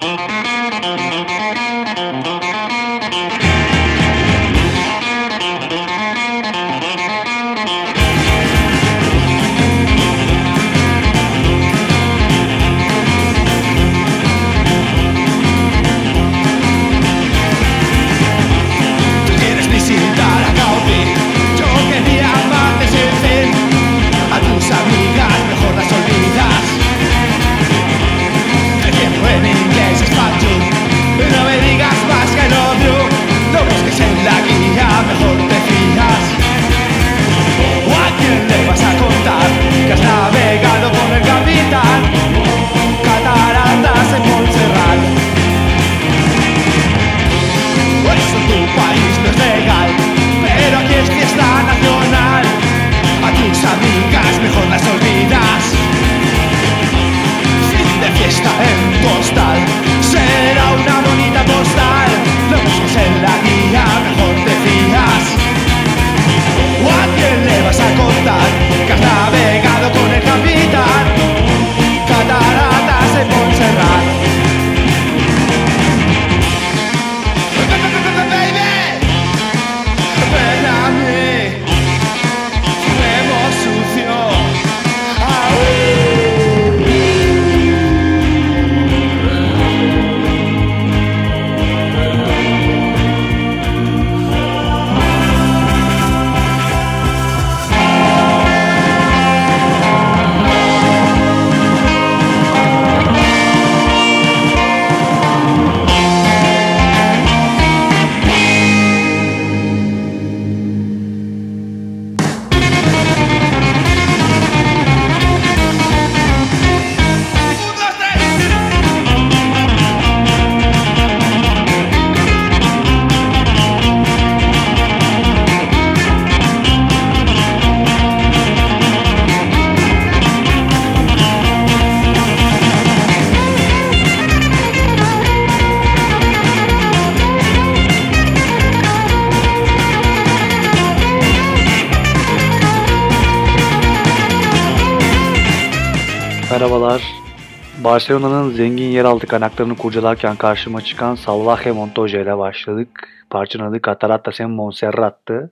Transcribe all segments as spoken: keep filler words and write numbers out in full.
Merhabalar. Barcelona'nın zengin yeraltı kaynaklarını kurcalarken karşıma çıkan Salvaje Montoya ile başladık. Parçanın adı Cataratas en Montserrat'tı.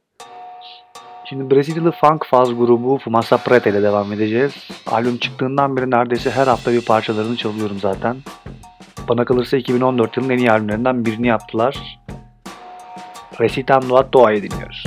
Şimdi Brezilyalı funk faz grubu Fumaça Preta ile devam edeceğiz. Albüm çıktığından beri neredeyse her hafta bir parçalarını çalıyorum zaten. Bana kalırsa iki bin on dört yılının en iyi albümlerinden birini yaptılar. Recitam a Toa'yı dinliyoruz.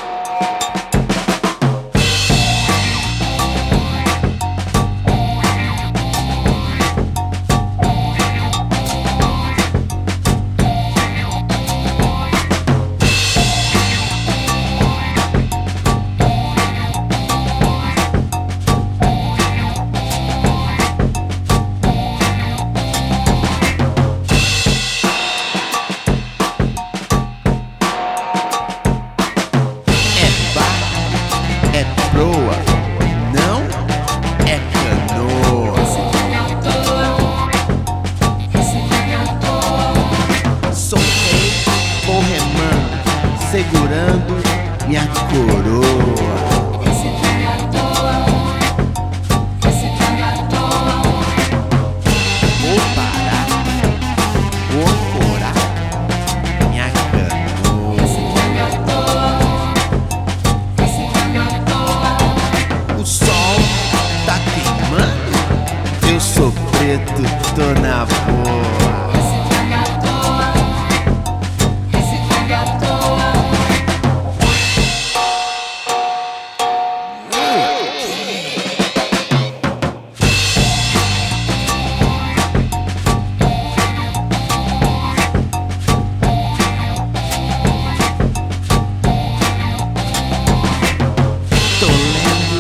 Segurando minha coroa. Esse trem à toa, esse trem à toa. Vou parar, vou ancorar minha canoa. Esse trem à toa, esse trem à toa. O sol tá queimando, eu sou preto, tô na boa. Esse trem à toa, esse trem à toa.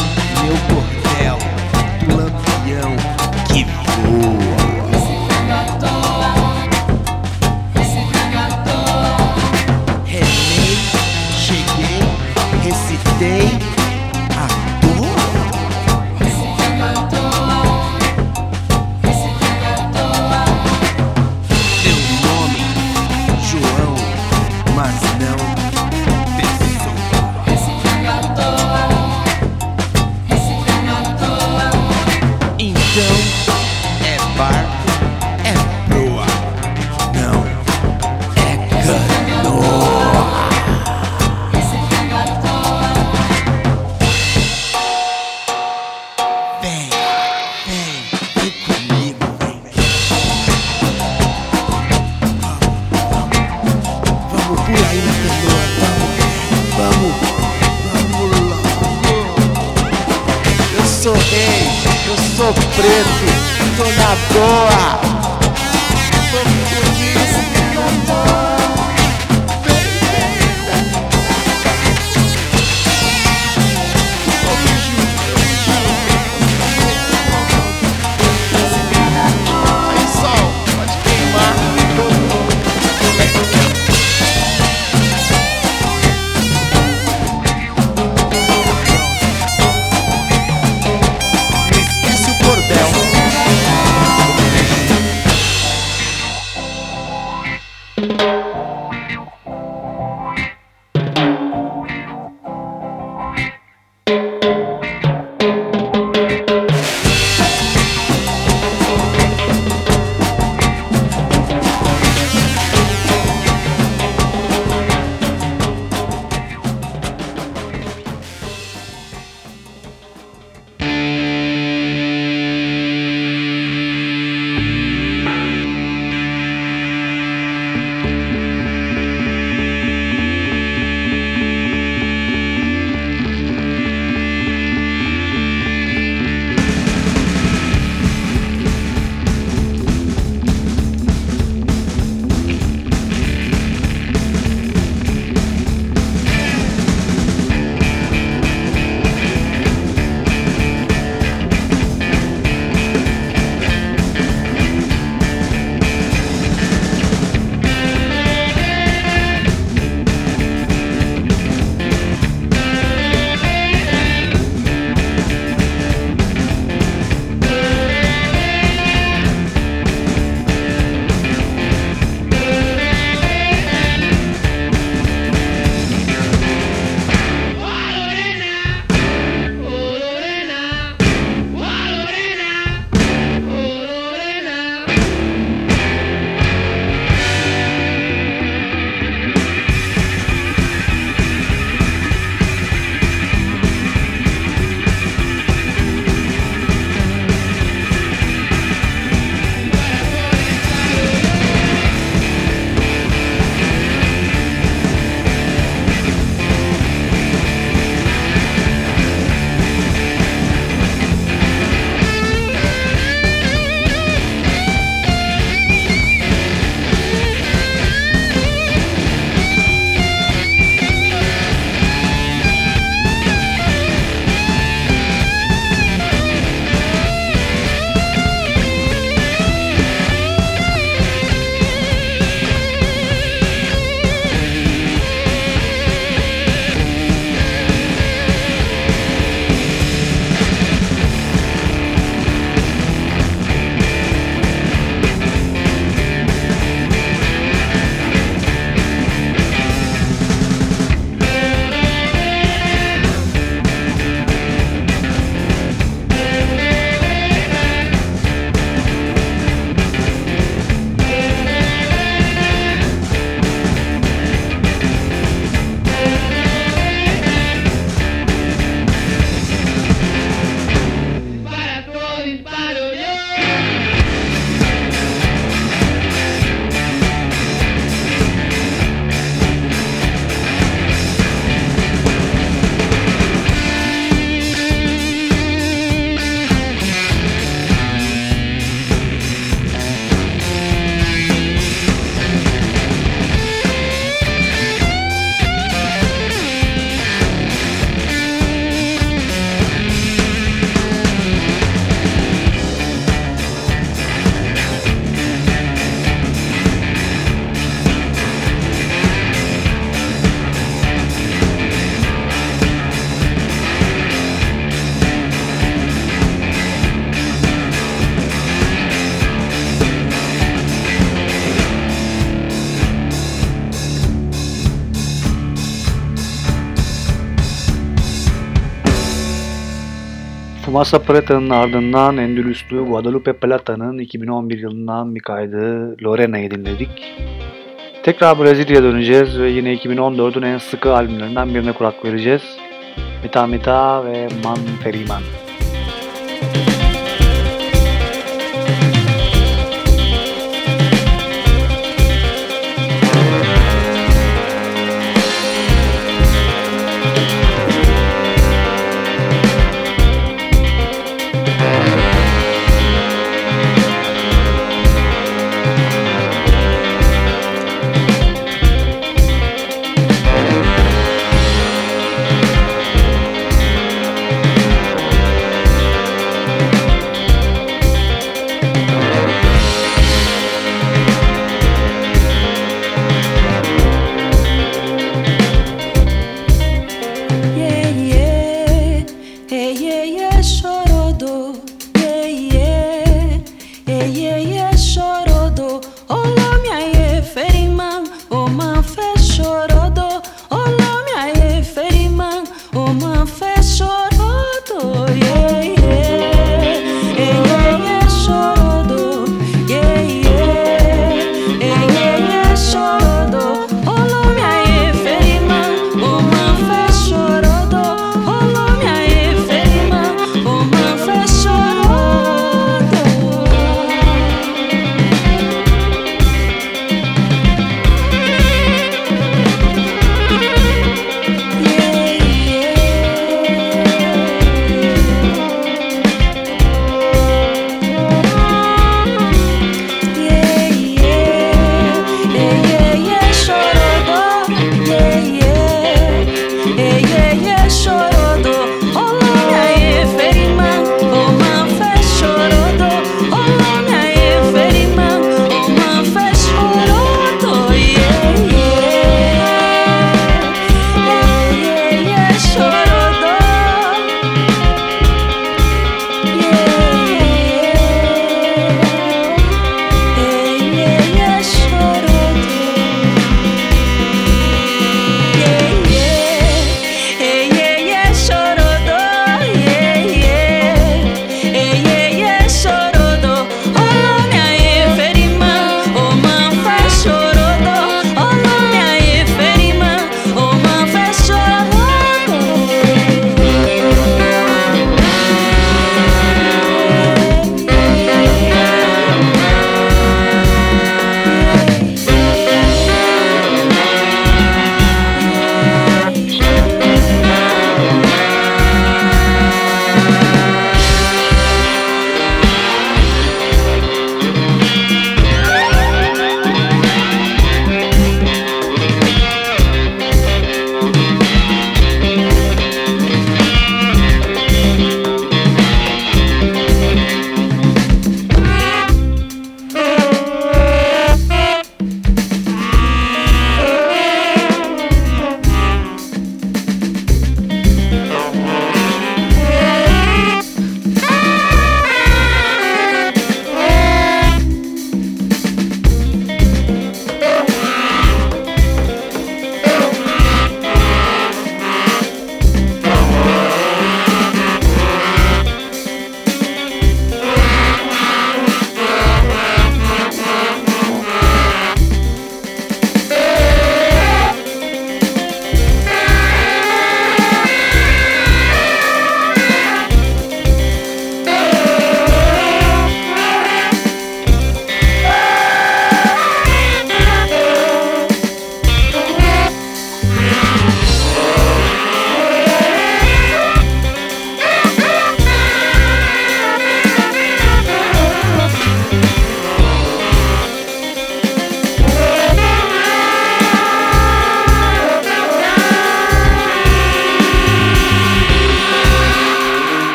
Meu bordel do lampião que voa. Esse trem à preto, tô na boa. Aí, sol, pode queimar. Não esquece o bordel. Tomasa Prata'nın ardından Endülüslü Guadalupe Plata'nın iki bin on bir yılından bir kaydı Lorena'yı dinledik. Tekrar Brezilya'ya döneceğiz ve yine iki bin on dördün en sıkı albümlerinden birine kulak vereceğiz. Mita Mita ve Man Feriman.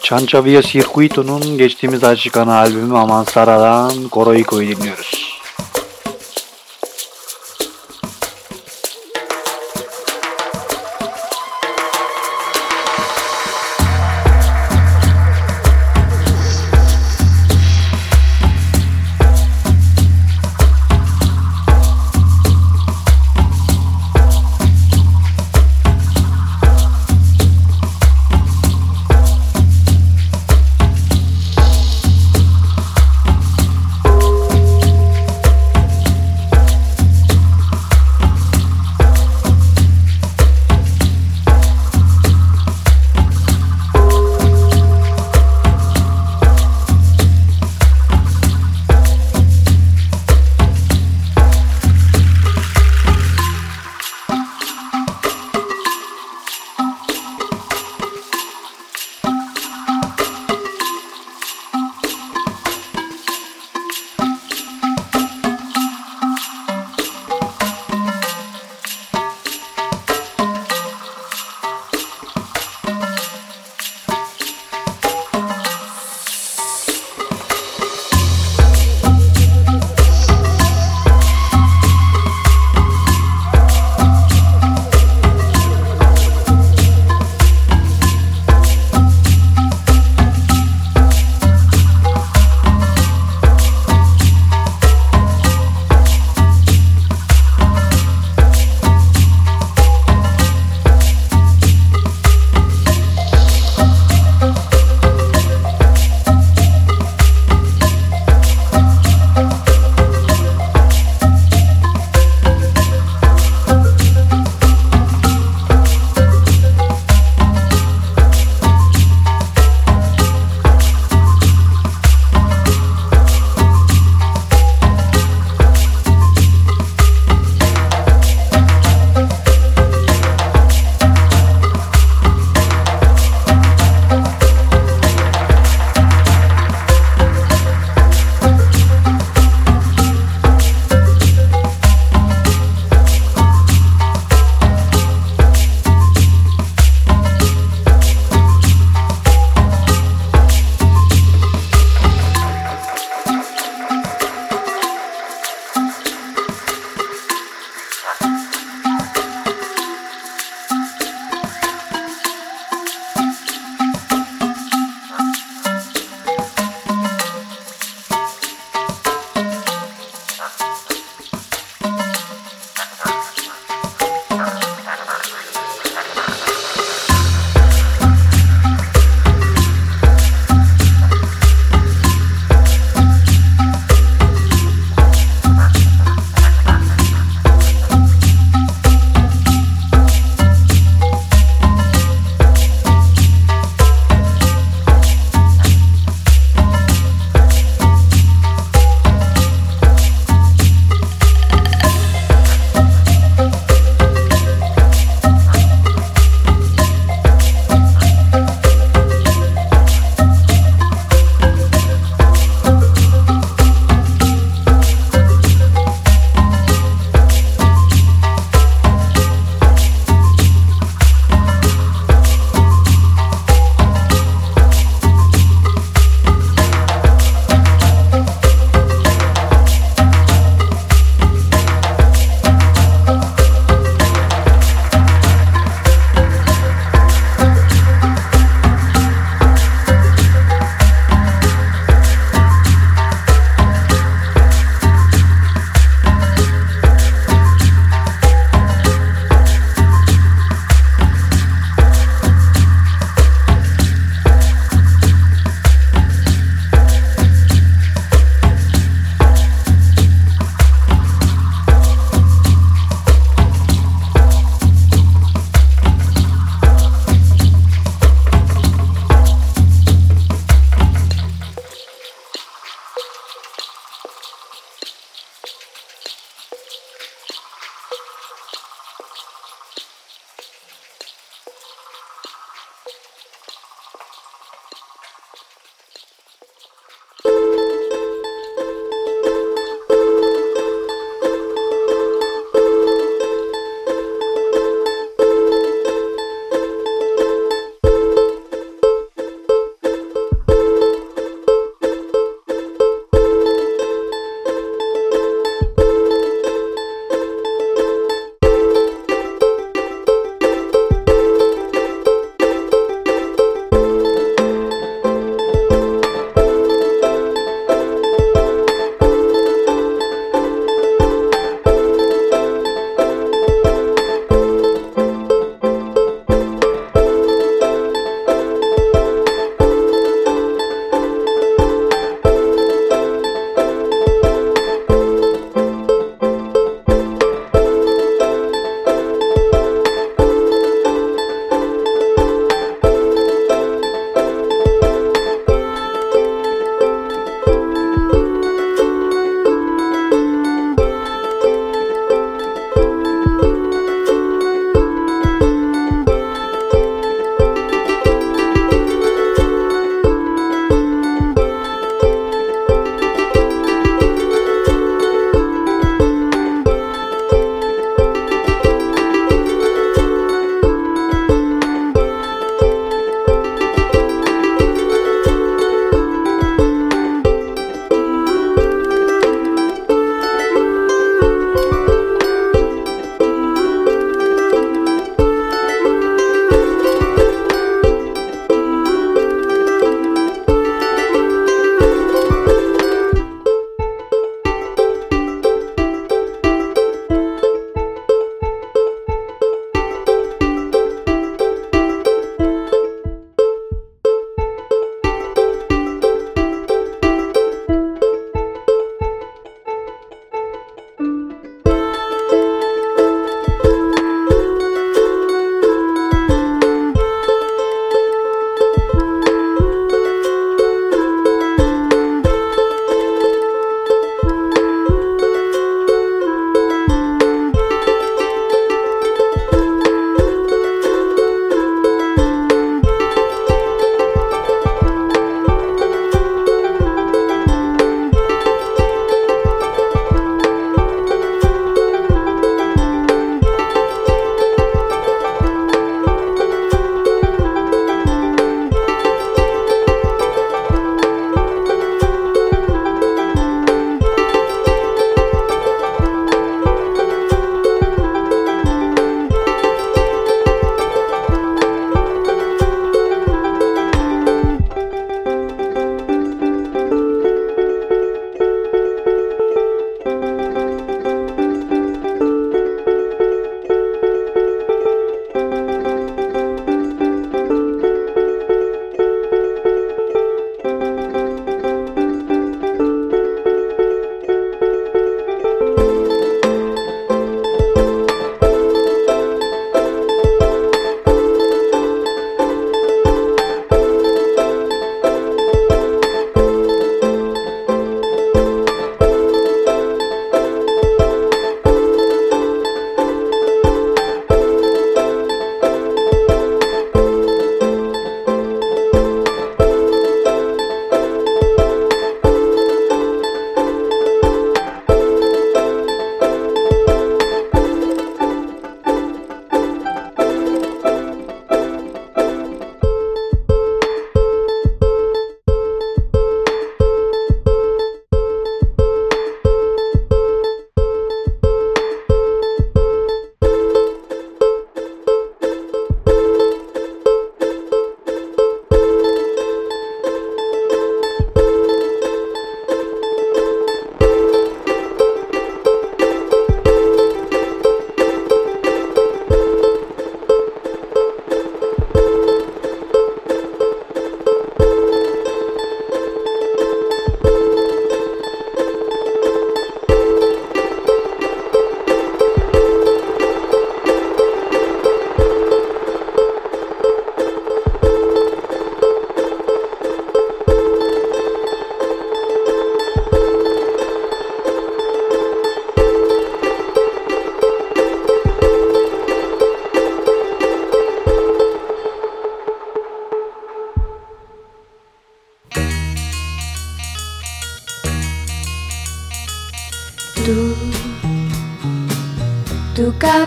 Chanchavia Circuito'nun geçtiğimiz ay çıkan albümü Amansara'dan Coroico'yu dinliyoruz.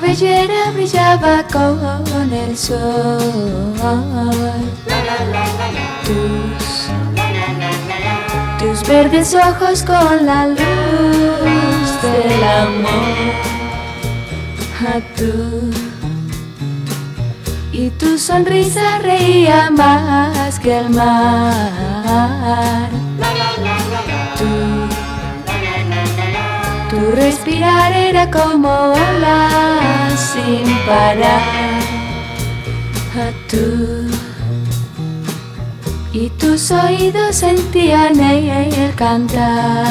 cabellera brillaba con el sol. Tus, tus verdes ojos con la luz del amor. A tú, y tu sonrisa reía más que el mar. Tu, tu respirar era como olas sin parar. A tú, y tus oídos sentían el cantar.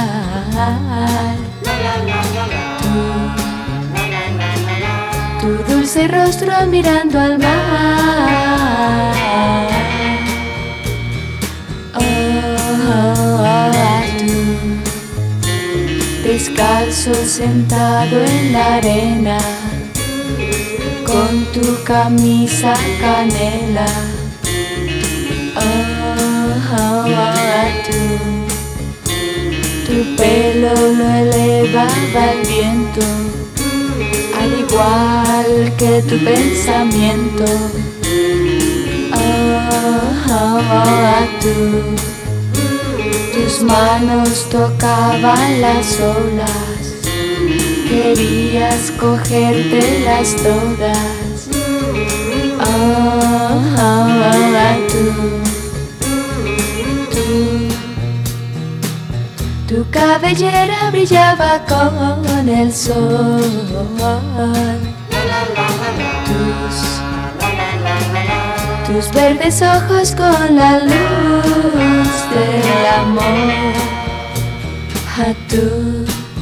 Tu, tu dulce rostro mirando al mar. Oh, oh, oh, tú, descalzo sentado en la arena, con tu camisa canela. Oh, oh, oh, tú, tu pelo lo elevaba el viento, al igual que tu pensamiento. Oh, oh, oh, tú, tus manos tocaban las olas, querías cogértelas todas. Oh, oh, oh, tú, tú, tu cabellera brillaba con el sol. Tus, tus verdes ojos con la luz del amor. A tú,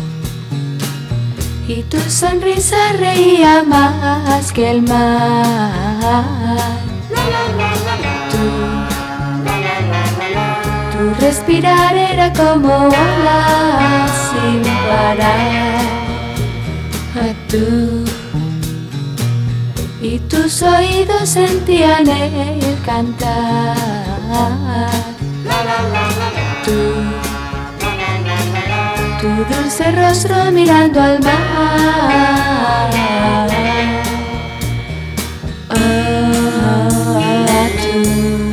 y tu sonrisa reía más que el mar. Tú, tu respirar era como olas sin parar. A tú, y tus oídos sentían el cantar. Tú, tu dulce rostro mirando al mar. Oh, oh, oh, tú.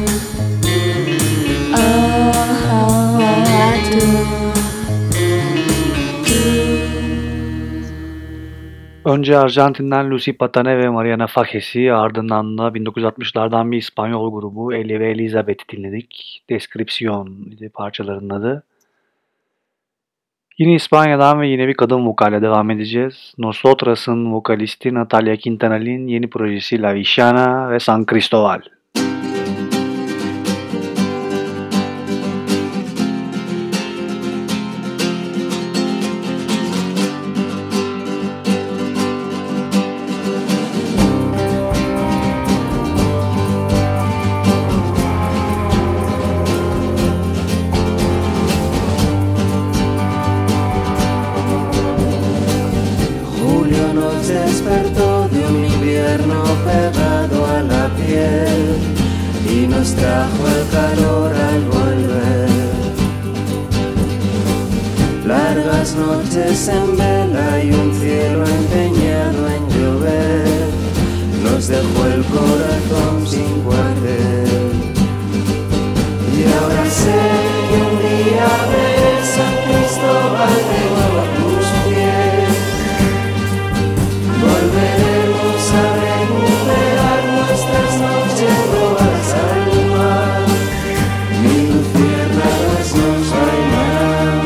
Önce Arjantin'den Lucy Patane ve Mariana Fajesi, ardından da bin dokuz yüz altmışlardan bir İspanyol grubu Eli ve Elizabeth'i dinledik. Descripción idi parçalarının adı. Yine İspanya'dan ve yine bir kadın vokalle devam edeceğiz. Nosotras'ın vokalisti Natalia Quintanal'in yeni projesi La Villana ve San Cristobal. Despertó de un invierno pegado a la piel y nos trajo el calor al volver. Largas noches en vela y un cielo empeñado en llover nos dejó el corazón sin cuartel. Y ahora sé que un día veré San Cristóbal de nuevo a tus pies. Volveremos a recuperar nuestras noches robadas al mar. Mil luciérnagas nos bailarán.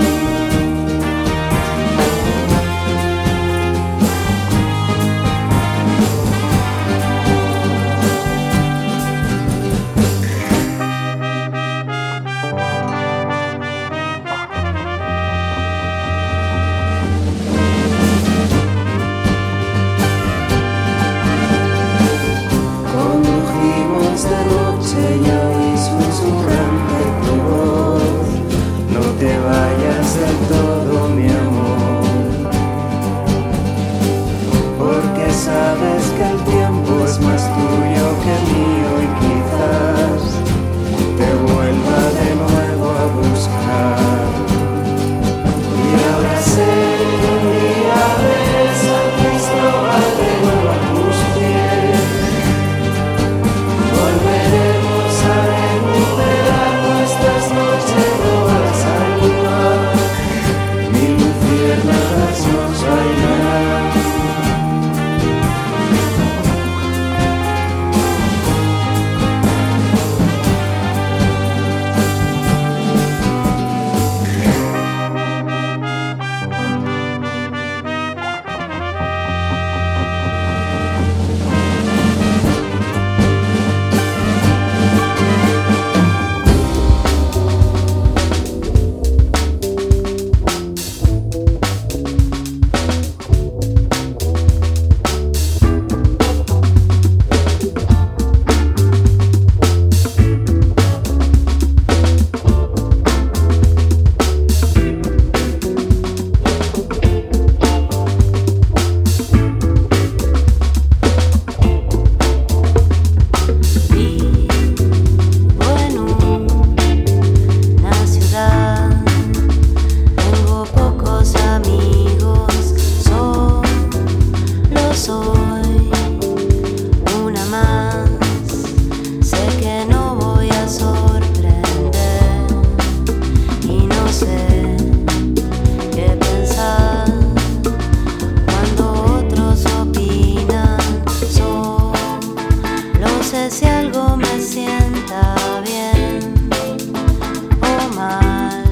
algo me sienta bien o mal.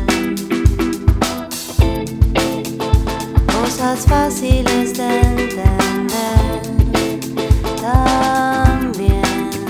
Cosas fáciles de entender también.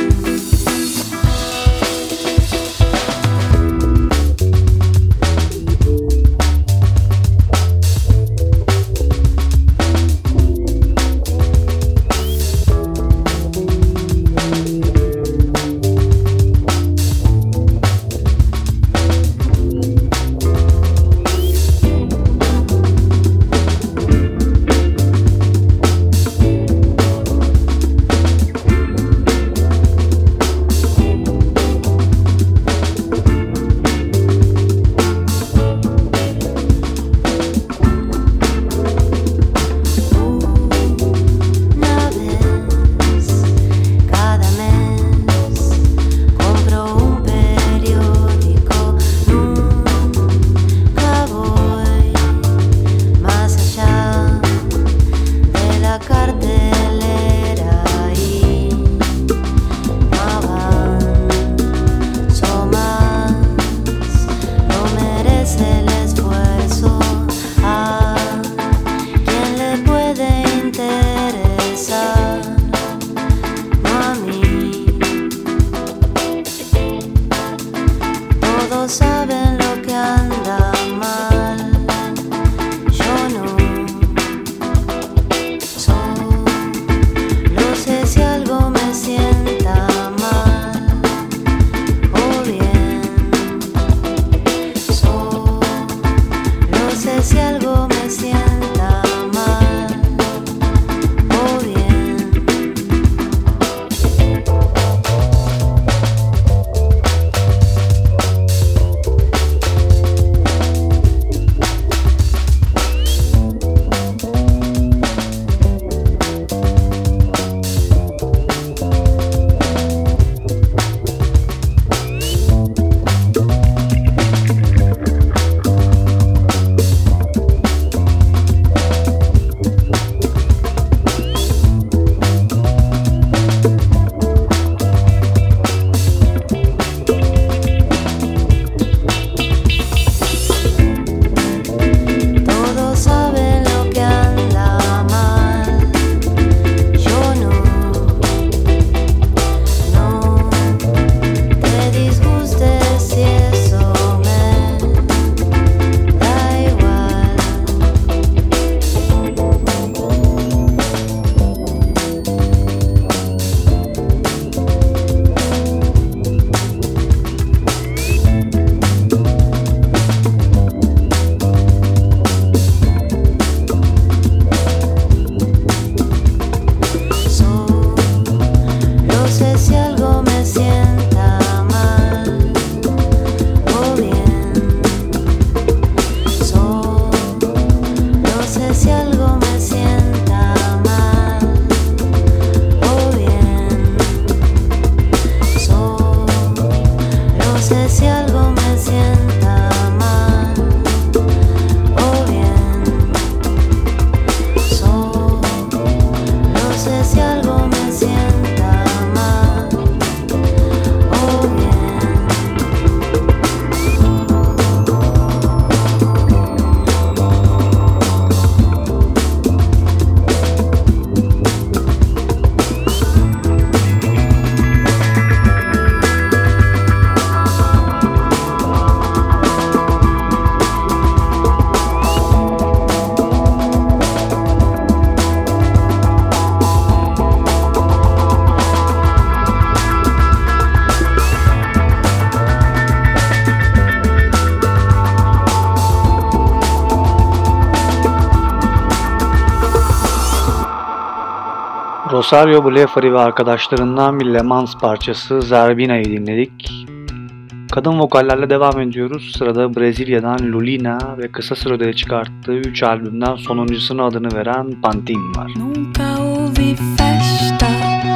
Rosario Blefari ve arkadaşlarından bir Le Mans parçası Zerbina'yı dinledik. Kadın vokallerle devam ediyoruz. Sırada Brezilya'dan Lulina ve kısa sürede çıkarttığı üç albümden sonuncusuna adını veren Pantin var. Nunca houve festa,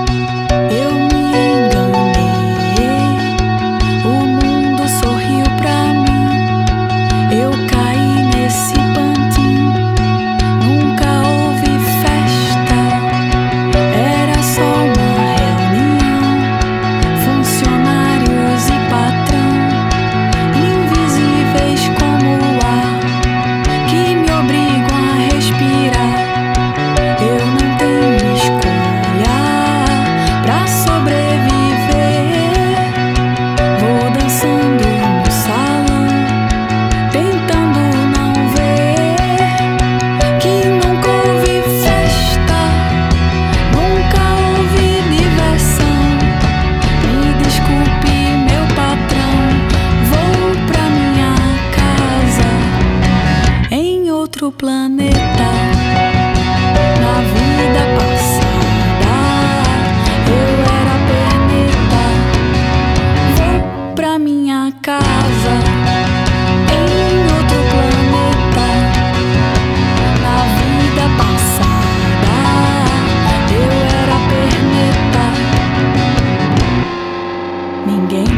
eu me enganei. O mundo sorriu pra mim, eu caí nesse pantin. Nunca houve festa, era só uma reunião.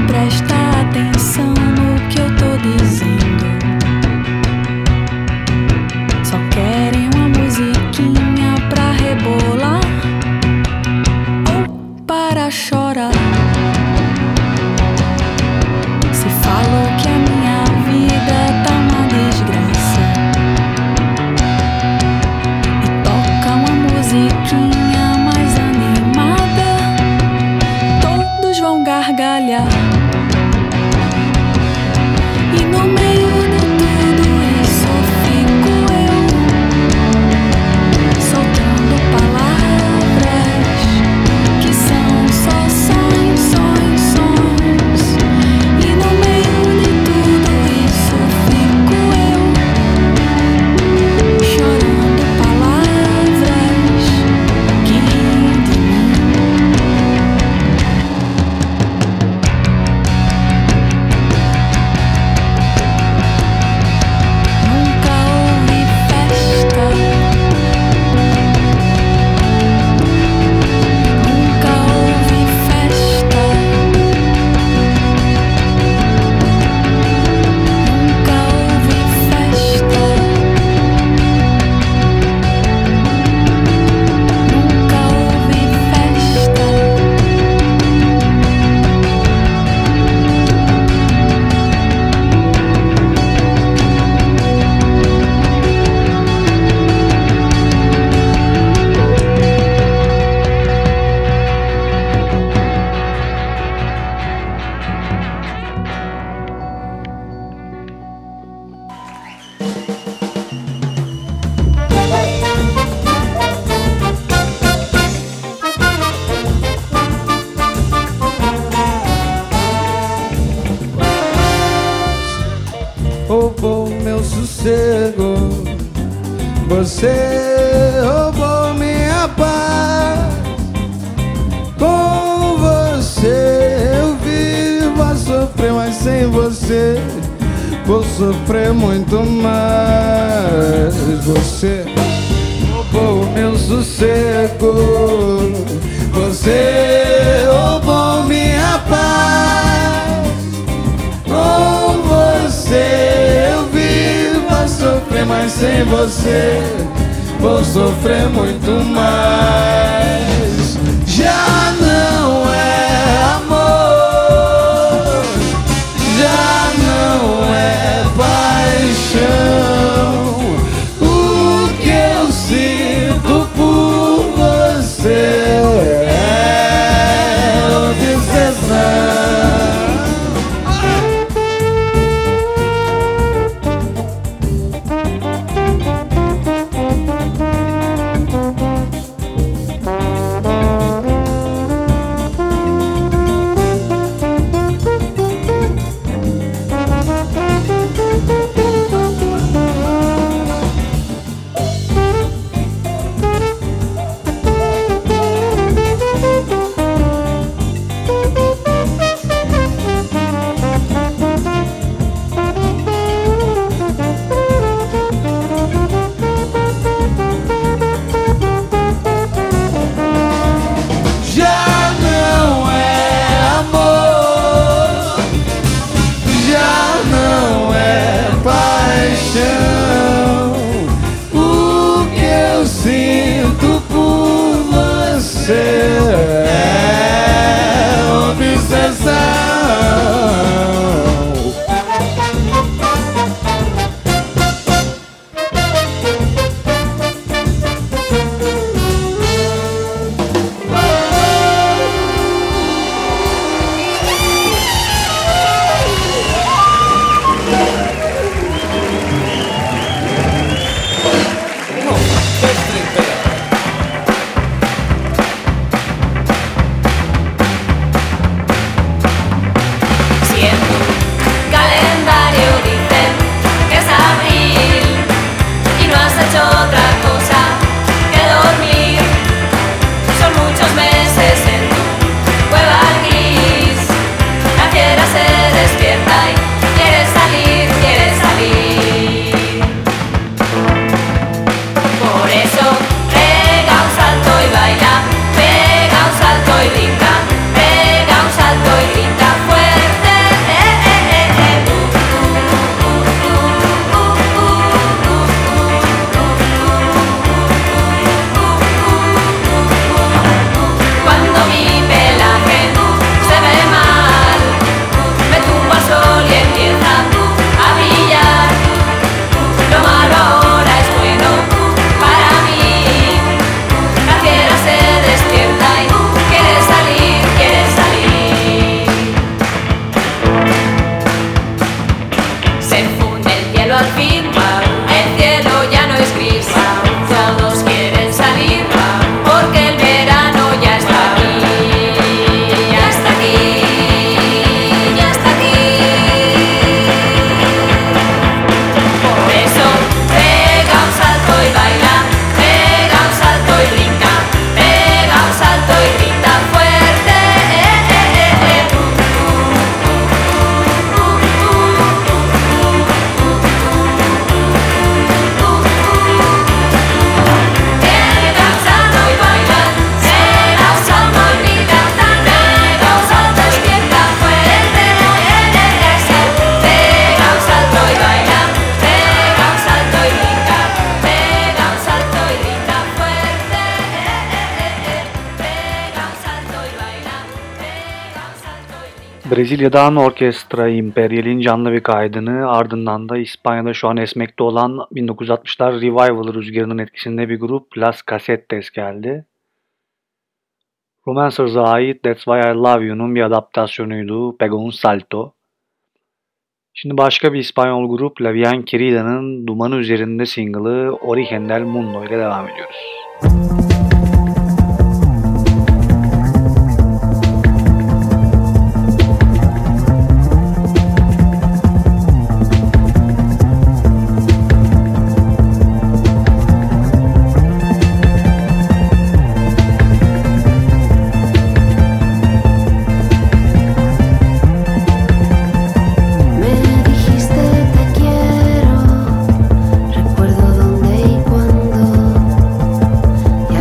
presta atenção no que eu tô dizendo. Só querem uma musiquinha pra rebolar ou para chorar. Se falo que a minha vida tá uma desgraça e toca uma musiquinha mais animada, todos vão gargalhar. E no meio de tudo isso fico eu, soltando palavras que são só sons, sons, sons. E no meio de tudo isso fico eu, chorando palavras que riem de mim. Nunca houve festa, nunca houve festa, nunca houve festa, nunca houve festa. Roubou meu sossego, você roubou minha paz. Com você eu vivo a sofrer, mas sem você vou sofrer muito mais. Você roubou meu sossego, você roubou minha paz. Com você eu vivo a sofrer, mas sem você vou sofrer muito mais. Já não é amor, já não é paixão. O que eu sinto por você é obsessão. Brezilya'dan Orkestra Imperial'in canlı bir kaydını, ardından da İspanya'da şu an esmekte olan bin dokuz yüz altmışlar revival rüzgarının etkisinde bir grup Las Casetes geldi. Romancers'a ait That's Why I Love You'nun bir adaptasyonuydu Pega un Salto. Şimdi başka bir İspanyol grup La Bien Querida'nın Dumanı Üzerinde single'ı Origen del Mundo ile devam ediyoruz. Recuerdo dónde y cuándo, y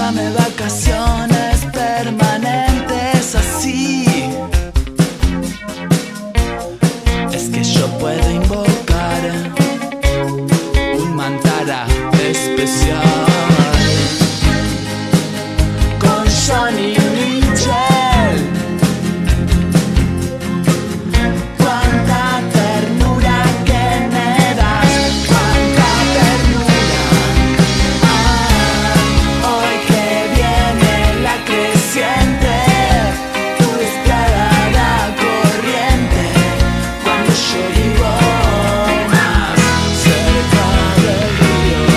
Dame vacaciones permanentes así. Es que yo puedo invocar un mantara especial con Johnny Mitchell. Cuánta ternura que me das, cuánta ternura. Ah, hoy que viene la creciente, tu despiadada corriente, cuando yo vivo más cerca del río.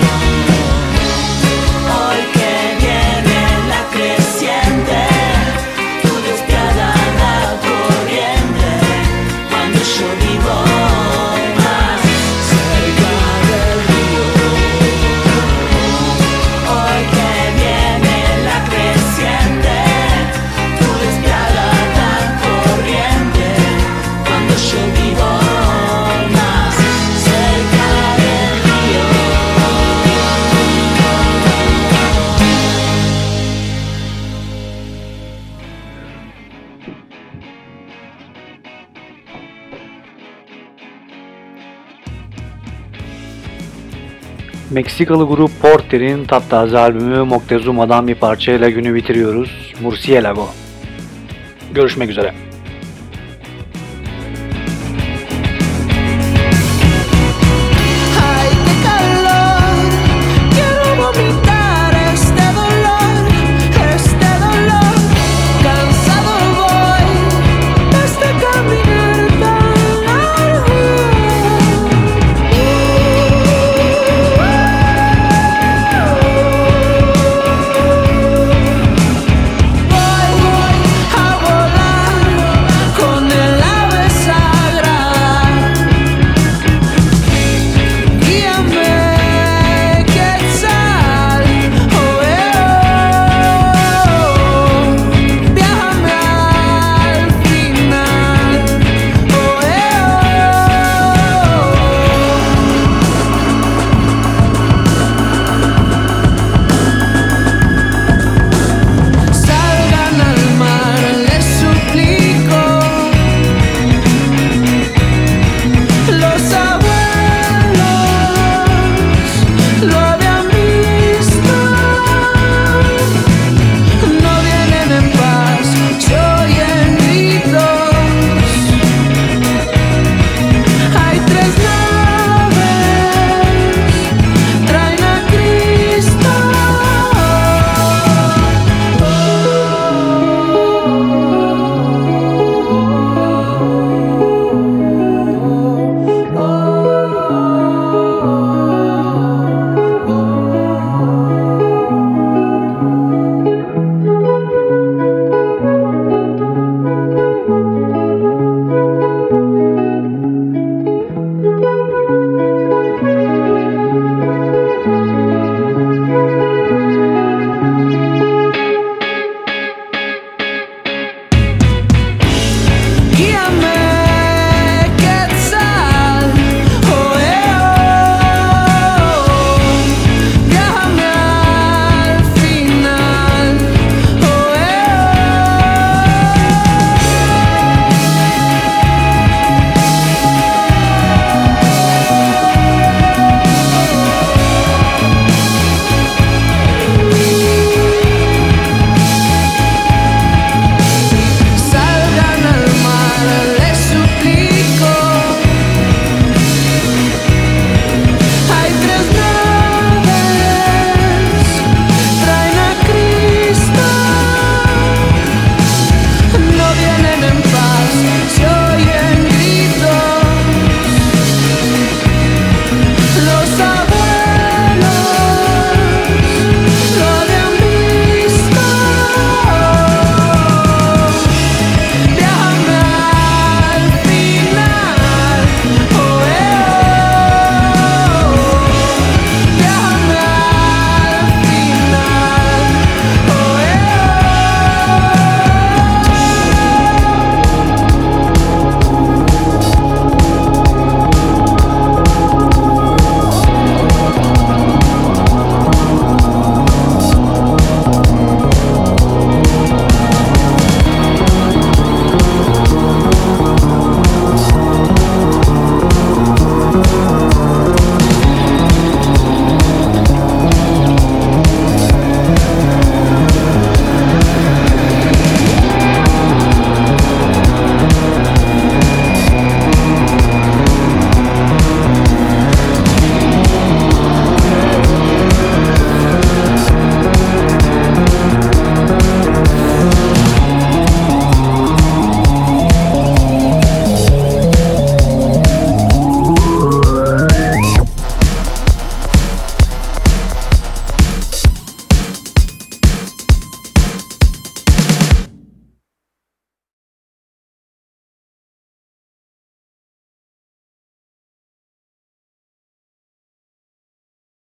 Hoy que viene la creciente, tu despiadada corriente, cuando yo vivo más cerca del río. Hoy que viene la creciente, tu despiadada corriente, cuando yo vivo más cerca del río. Meksikalı grup Porter'in taptaze albümü Moctezuma'dan bir parçayla günü bitiriyoruz. Murciélago. Görüşmek üzere.